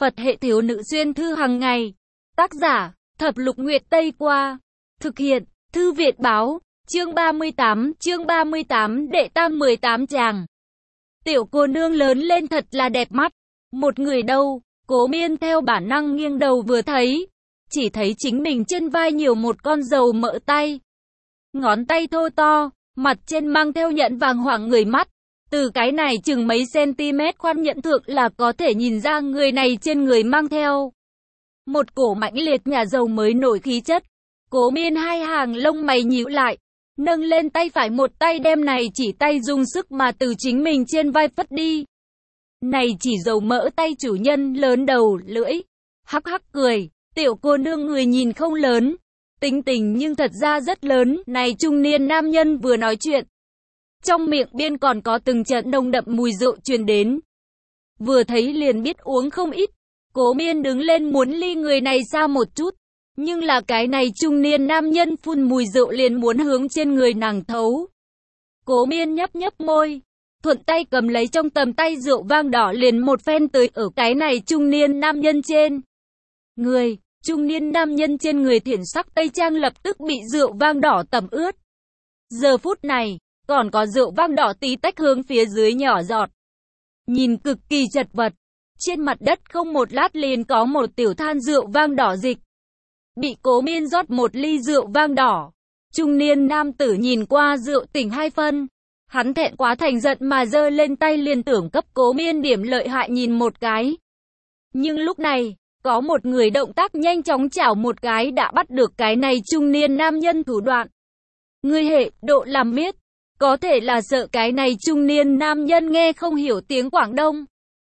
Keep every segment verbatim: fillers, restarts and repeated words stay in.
Phật hệ thiếu nữ xuyên thư hàng ngày. Tác giả, Thập Lục Nguyệt Tây Qua. Thực hiện, Thư Viện Báo. Chương ba mươi tám, chương ba mươi tám, đệ tam mười tám chàng. Tiểu cô nương lớn lên thật là đẹp mắt. Một người đâu, Cố Miên theo bản năng nghiêng đầu vừa thấy. Chỉ thấy chính mình trên vai nhiều một con dầu mỡ tay. Ngón tay thô to, mặt trên mang theo nhẫn vàng hoàng người mắt. Từ cái này chừng mấy cm khoan nhẫn thượng là có thể nhìn ra người này trên người mang theo một cổ mãnh liệt nhà giàu mới nổi khí chất. Cố Miên hai hàng lông mày nhíu lại, nâng lên tay phải, một tay đem này chỉ tay dùng sức mà từ chính mình trên vai phất đi. Này chỉ dầu mỡ tay chủ nhân lớn đầu lưỡi, hắc hắc cười, tiểu cô nương người nhìn không lớn, tính tình nhưng thật ra rất lớn. Này trung niên nam nhân vừa nói chuyện, trong miệng biên còn có từng trận nồng đậm mùi rượu truyền đến. Vừa thấy liền biết uống không ít. Cố Miên đứng lên muốn ly người này xa một chút, nhưng là cái này trung niên nam nhân phun mùi rượu liền muốn hướng trên người nàng thấu. Cố Miên nhấp nhấp môi, thuận tay cầm lấy trong tầm tay rượu vang đỏ liền một phen tới ở cái này trung niên nam nhân trên người. Trung niên nam nhân trên người thiển sắc tây trang lập tức bị rượu vang đỏ tẩm ướt. Giờ phút này, còn có rượu vang đỏ tí tách hướng phía dưới nhỏ giọt. Nhìn cực kỳ chật vật. Trên mặt đất không một lát liền có một tiểu than rượu vang đỏ dịch. Bị Cố Miên rót một ly rượu vang đỏ. Trung niên nam tử nhìn qua rượu tỉnh hai phân. Hắn thẹn quá thành giận mà giơ lên tay liền tưởng cấp Cố Miên điểm lợi hại nhìn một cái. Nhưng lúc này, có một người động tác nhanh chóng chảo một cái đã bắt được cái này trung niên nam nhân thủ đoạn. Người hệ độ làm miết. Có thể là sợ cái này trung niên nam nhân nghe không hiểu tiếng Quảng Đông.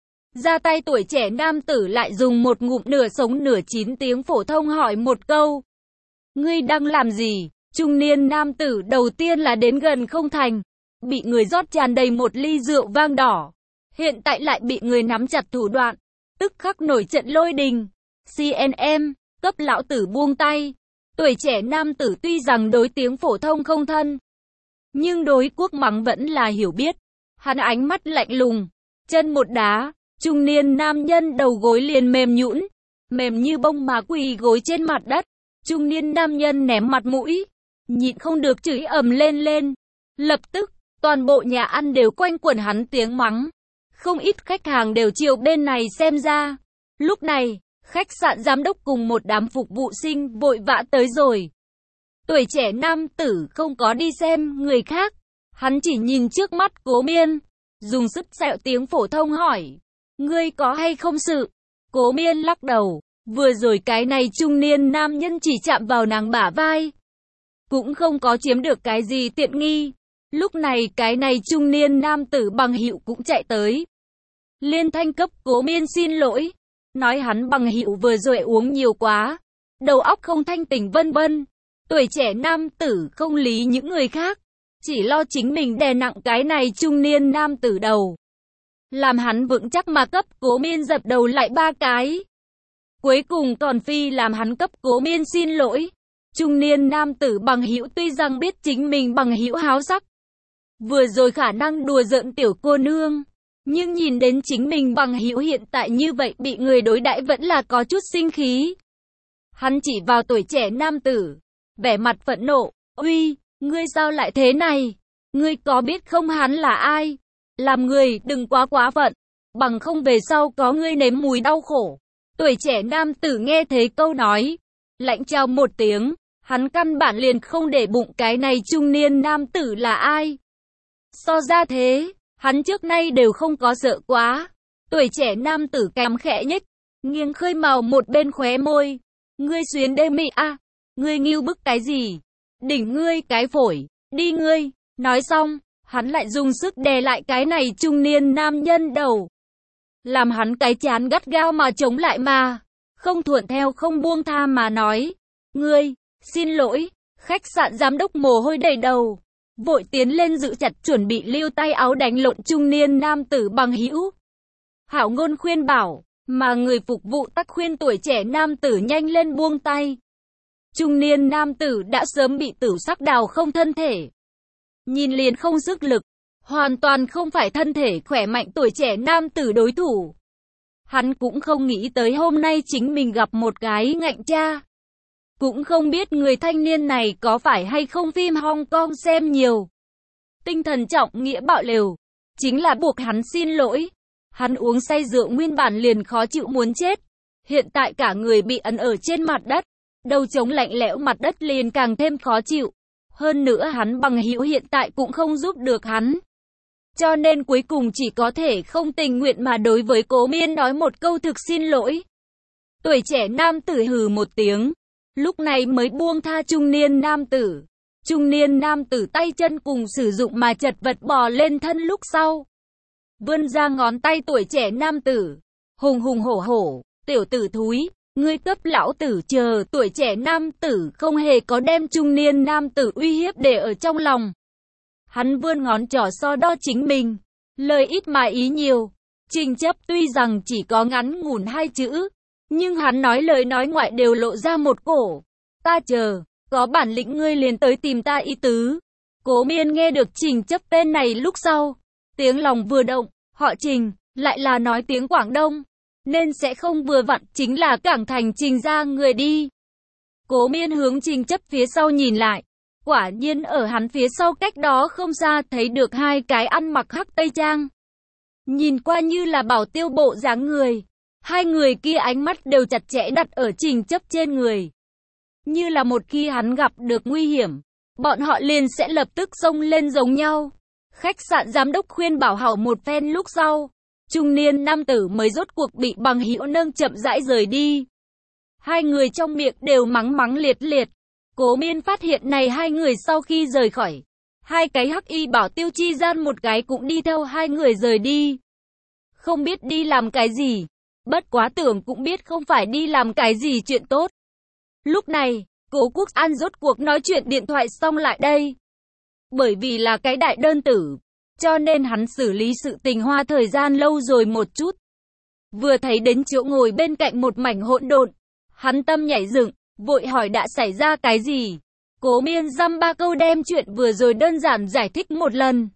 Ra tay tuổi trẻ nam tử lại dùng một ngụm nửa sống nửa chín tiếng phổ thông hỏi một câu. Ngươi đang làm gì? Trung niên nam tử đầu tiên là đến gần không thành. Bị người rót tràn đầy một ly rượu vang đỏ. Hiện tại lại bị người nắm chặt thủ đoạn. Tức khắc nổi trận lôi đình. xê en em, cấp lão tử buông tay. Tuổi trẻ nam tử tuy rằng đối tiếng phổ thông không thân, nhưng đối quốc mắng vẫn là hiểu biết. Hắn ánh mắt lạnh lùng, chân một đá, trung niên nam nhân đầu gối liền mềm nhũn, mềm như bông mà quỳ gối trên mặt đất. Trung niên nam nhân ném mặt mũi, nhịn không được chửi ầm lên lên. Lập tức, toàn bộ nhà ăn đều quanh quẩn hắn tiếng mắng. Không ít khách hàng đều chiều bên này xem ra. Lúc này, khách sạn giám đốc cùng một đám phục vụ sinh vội vã tới rồi. Tuổi trẻ nam tử không có đi xem người khác, hắn chỉ nhìn trước mắt Cố Miên, dùng sức sẹo tiếng phổ thông hỏi, ngươi có hay không sự? Cố Miên lắc đầu, vừa rồi cái này trung niên nam nhân chỉ chạm vào nàng bả vai, cũng không có chiếm được cái gì tiện nghi. Lúc này cái này trung niên nam tử bằng hữu cũng chạy tới, liên thanh cấp Cố Miên xin lỗi, nói hắn bằng hữu vừa rồi uống nhiều quá, đầu óc không thanh tỉnh vân vân. Tuổi trẻ nam tử không lý những người khác, chỉ lo chính mình đè nặng cái này trung niên nam tử đầu. Làm hắn vững chắc mà cấp Cố Miên dập đầu lại ba cái. Cuối cùng còn phi làm hắn cấp Cố Miên xin lỗi. Trung niên nam tử bằng hữu tuy rằng biết chính mình bằng hữu háo sắc, vừa rồi khả năng đùa giỡn tiểu cô nương, nhưng nhìn đến chính mình bằng hữu hiện tại như vậy bị người đối đãi vẫn là có chút sinh khí. Hắn chỉ vào tuổi trẻ nam tử, vẻ mặt phẫn nộ, uy, ngươi sao lại thế này? Ngươi có biết không hắn là ai? Làm người đừng quá quá phận, bằng không về sau có ngươi nếm mùi đau khổ. Tuổi trẻ nam tử nghe thấy câu nói, lạnh chào một tiếng, hắn căn bản liền không để bụng cái này trung niên nam tử là ai. So ra thế, hắn trước nay đều không có sợ quá. Tuổi trẻ nam tử kém khẽ nhếch, nghiêng khơi màu một bên khóe môi, ngươi xuyến đê mị à? Ngươi nghiêu bức cái gì? Đỉnh ngươi cái phổi, đi ngươi. Nói xong, hắn lại dùng sức đè lại cái này trung niên nam nhân đầu. Làm hắn cái chán gắt gao mà chống lại mà. Không thuận theo không buông tha mà nói. Ngươi, xin lỗi. Khách sạn giám đốc mồ hôi đầy đầu. Vội tiến lên giữ chặt chuẩn bị lưu tay áo đánh lộn trung niên nam tử bằng hữu. Hảo ngôn khuyên bảo, mà người phục vụ tắc khuyên tuổi trẻ nam tử nhanh lên buông tay. Trung niên nam tử đã sớm bị tử sắc đào không thân thể. Nhìn liền không sức lực, hoàn toàn không phải thân thể khỏe mạnh tuổi trẻ nam tử đối thủ. Hắn cũng không nghĩ tới hôm nay chính mình gặp một cái ngạnh cha. Cũng không biết người thanh niên này có phải hay không phim Hong Kong xem nhiều. Tinh thần trọng nghĩa bạo lều, chính là buộc hắn xin lỗi. Hắn uống say rượu nguyên bản liền khó chịu muốn chết. Hiện tại cả người bị ấn ở trên mặt đất. Đầu trống lạnh lẽo mặt đất liền càng thêm khó chịu. Hơn nữa hắn bằng hữu hiện tại cũng không giúp được hắn. Cho nên cuối cùng chỉ có thể không tình nguyện mà đối với Cố Miên nói một câu thực xin lỗi. Tuổi trẻ nam tử hừ một tiếng. Lúc này mới buông tha trung niên nam tử. Trung niên nam tử tay chân cùng sử dụng mà chật vật bò lên thân lúc sau. Vươn ra ngón tay tuổi trẻ nam tử. Hùng hùng hổ hổ, tiểu tử thúi, ngươi cấp lão tử chờ. Tuổi trẻ nam tử không hề có đem trung niên nam tử uy hiếp để ở trong lòng. Hắn vươn ngón trỏ so đo chính mình. Lời ít mà ý nhiều. Trình Chấp tuy rằng chỉ có ngắn ngủn hai chữ, nhưng hắn nói lời nói ngoại đều lộ ra một cổ. Ta chờ, có bản lĩnh ngươi liền tới tìm ta ý tứ. Cố Miên nghe được Trình Chấp tên này lúc sau. Tiếng lòng vừa động, họ Trình, lại là nói tiếng Quảng Đông. Nên sẽ không vừa vặn chính là Cảng Thành Trình ra người đi. Cố Miên hướng Trình Chấp phía sau nhìn lại. Quả nhiên ở hắn phía sau cách đó không xa thấy được hai cái ăn mặc hắc tây trang. Nhìn qua như là bảo tiêu bộ dáng người. Hai người kia ánh mắt đều chặt chẽ đặt ở Trình Chấp trên người. Như là một khi hắn gặp được nguy hiểm, bọn họ liền sẽ lập tức xông lên giống nhau. Khách sạn giám đốc khuyên bảo hảo một phen lúc sau. Trung niên nam tử mới rốt cuộc bị bằng hữu nâng chậm rãi rời đi. Hai người trong miệng đều mắng mắng liệt liệt. Cố Miên phát hiện này hai người sau khi rời khỏi. Hai cái hắc y bảo tiêu chi gian một cái cũng đi theo hai người rời đi. Không biết đi làm cái gì. Bất quá tưởng cũng biết không phải đi làm cái gì chuyện tốt. Lúc này, Cố Quốc An rốt cuộc nói chuyện điện thoại xong lại đây. Bởi vì là cái đại đơn tử, cho nên hắn xử lý sự tình hoa thời gian lâu rồi một chút. Vừa thấy đến chỗ ngồi bên cạnh một mảnh hỗn độn, hắn tâm nhảy dựng, vội hỏi đã xảy ra cái gì. Cố Miên dăm ba câu đem chuyện vừa rồi đơn giản giải thích một lần.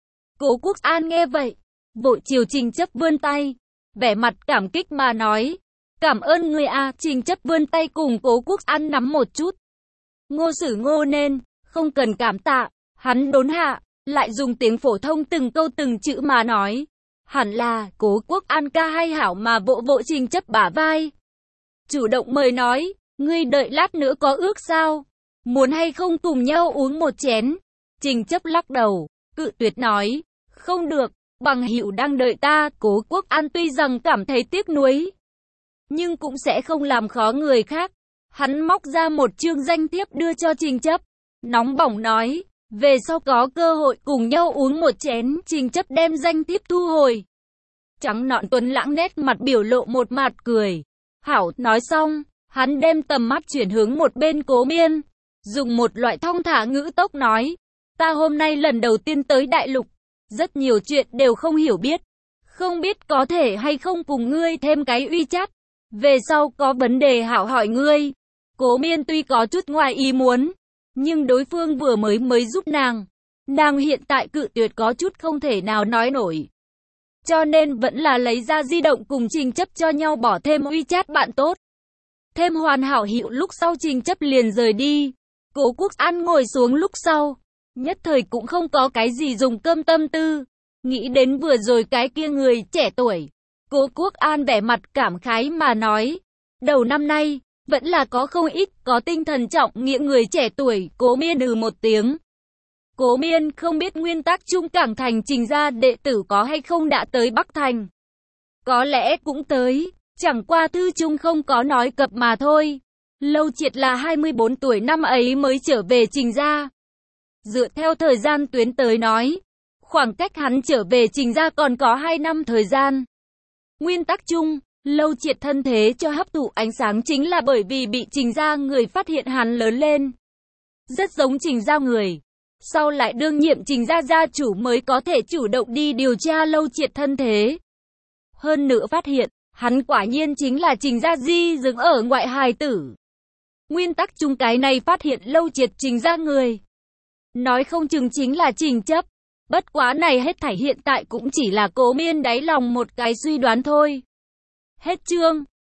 Cố Quốc An nghe vậy, vội chiều Trình Chấp vươn tay, vẻ mặt cảm kích mà nói. Cảm ơn ngươi a. Trình Chấp vươn tay cùng Cố Quốc An nắm một chút. Ngô Sử Ngô nên, không cần cảm tạ. Hắn đốn hạ, lại dùng tiếng phổ thông từng câu từng chữ mà nói. Hẳn là Cố Quốc An ca hay hảo mà vỗ vỗ Trình Chấp bả vai. Chủ động mời nói, ngươi đợi lát nữa có ước sao? Muốn hay không cùng nhau uống một chén? Trình Chấp lắc đầu, cự tuyệt nói, không được, bằng hữu đang đợi ta. Cố Quốc An tuy rằng cảm thấy tiếc nuối, nhưng cũng sẽ không làm khó người khác. Hắn móc ra một chương danh thiếp đưa cho Trình Chấp, nóng bỏng nói, về sau có cơ hội cùng nhau uống một chén. Trình Chấp đem danh thiếp thu hồi. Trắng nõn tuấn lãng nét mặt biểu lộ một mặt cười. Hảo, nói xong, hắn đem tầm mắt chuyển hướng một bên Cố Miên, dùng một loại thong thả ngữ tốc nói, ta hôm nay lần đầu tiên tới đại lục, rất nhiều chuyện đều không hiểu biết, không biết có thể hay không cùng ngươi thêm cái uy chát, về sau có vấn đề hảo hỏi ngươi. Cố Miên tuy có chút ngoài ý muốn, nhưng đối phương vừa mới mới giúp nàng, nàng hiện tại cự tuyệt có chút không thể nào nói nổi. Cho nên vẫn là lấy ra di động cùng Trình Chấp cho nhau bỏ thêm uy chat bạn tốt. Thêm hoàn hảo hiệu lúc sau Trình Chấp liền rời đi. Cố Quốc An ngồi xuống lúc sau, nhất thời cũng không có cái gì dùng cơm tâm tư. Nghĩ đến vừa rồi cái kia người trẻ tuổi, Cố Quốc An vẻ mặt cảm khái mà nói, đầu năm nay, vẫn là có không ít có tinh thần trọng nghĩa người trẻ tuổi. Cố Miên ừ một tiếng. Cố Miên không biết nguyên tắc chung Cảng Thành Trình ra đệ tử có hay không đã tới Bắc Thành. Có lẽ cũng tới, chẳng qua thư chung không có nói cập mà thôi. Lâu Triệt là hai mươi bốn tuổi năm ấy mới trở về Trình ra. Dựa theo thời gian tuyến tới nói, khoảng cách hắn trở về Trình ra còn có hai năm thời gian. Nguyên tắc chung, Lâu Triệt thân thế cho hấp thụ ánh sáng chính là bởi vì bị Trình ra người phát hiện hắn lớn lên. Rất giống Trình ra người. Sau lại đương nhiệm Trình gia gia chủ mới có thể chủ động đi điều tra Lâu Triệt thân thế. Hơn nữa phát hiện, hắn quả nhiên chính là Trình gia di dừng ở ngoại hài tử. Nguyên tắc chung cái này phát hiện Lâu Triệt Trình gia người, nói không chừng chính là Trình Chấp. Bất quá này hết thảy hiện tại cũng chỉ là Cố Miên đáy lòng một cái suy đoán thôi. Hết chương.